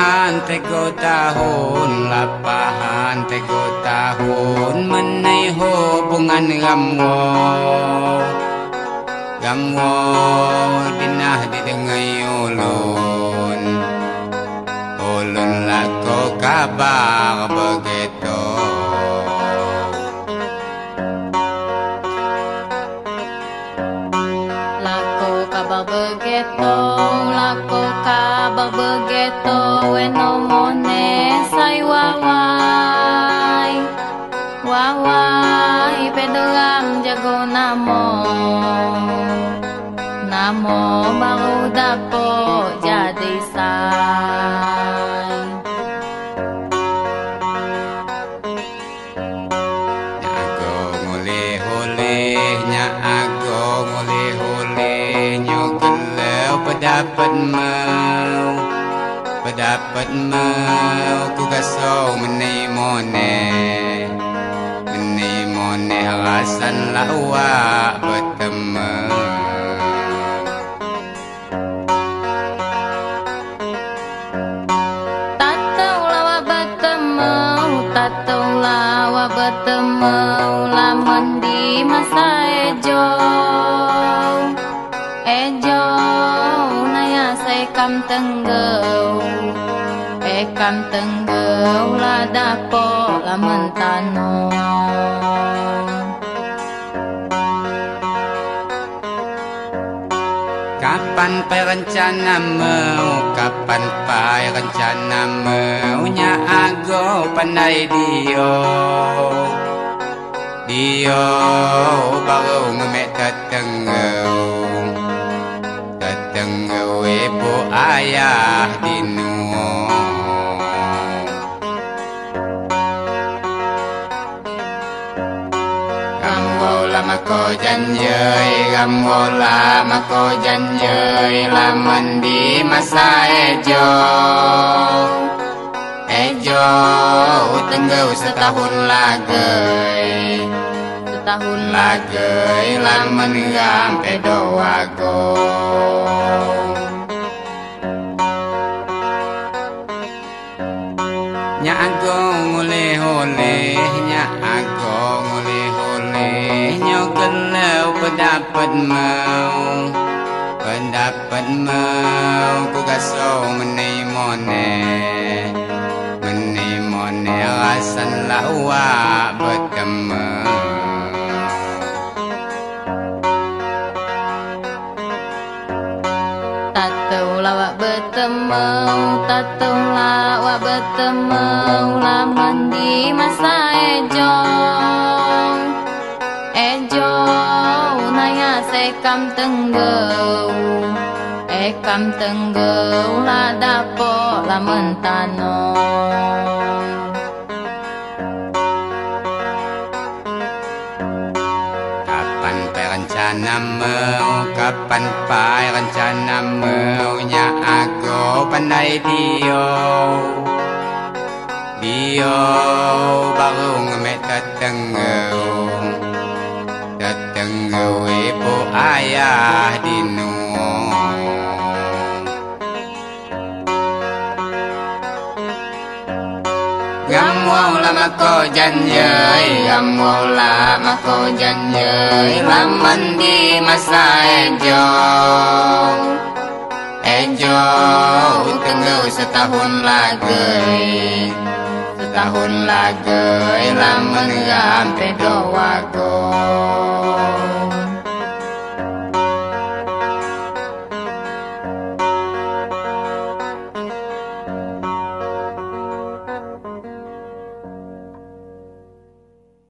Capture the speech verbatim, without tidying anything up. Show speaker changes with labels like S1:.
S1: lapahan tego tahun, lapahan tego tahun menai hubungan gamwo, gamwo dinah didengai ulun, ulun lako kabar begitu.
S2: Lako kabar begitu, lako kabar begitu, weno mone say wawai, wawai pedoram jago namo, namo baru dapo jadi say.
S1: Nyago ngoleh olehnya aku ngoleh olehnya gelau pedapat mau, pedapat mau ku kasau menai mone, menai mone rasan lawa bertemu.
S2: Tatau lawa bertemu, tatau lawa bertemu, laman di masa ejo, ejo naya say kam tenggau, e kam tenggau la dapo laman tanong.
S1: Kapan pai rencana mau, kapan pai rencana mau, nya ago pandai dio, dio baru ngemek tetengau, tetengau ibu ayah dinu. Lama ko janjai, gambo lama ko janjai, laman di masa ejo, ejo tenggau setahun lagi,
S2: Setahun
S1: lagi laman gampe doago. Nya ago ngoleh oleh, nya ago ngoleh oleh, nyo gelau pendapat mau, pendapat mau ku kasau menai mone, menai mone rasan lawa bertemu.
S2: tatau lawa bertemu, tatau lawa bertemu, laman di masa ejo, ejo naya sekam tenggau, ekam tenggau la dapo laman tanong.
S1: Kapan pai rencana mau, kapan pai rencana mau, nya aku pandai dio, dio baru ngemek tetengau, tetengau ibu ayah dinu. Gamau lama ko janjai, gamau lama ko janjai, laman di masa ejo, ejo tenggau setahun lagi, setahun lagi laman gampe doago.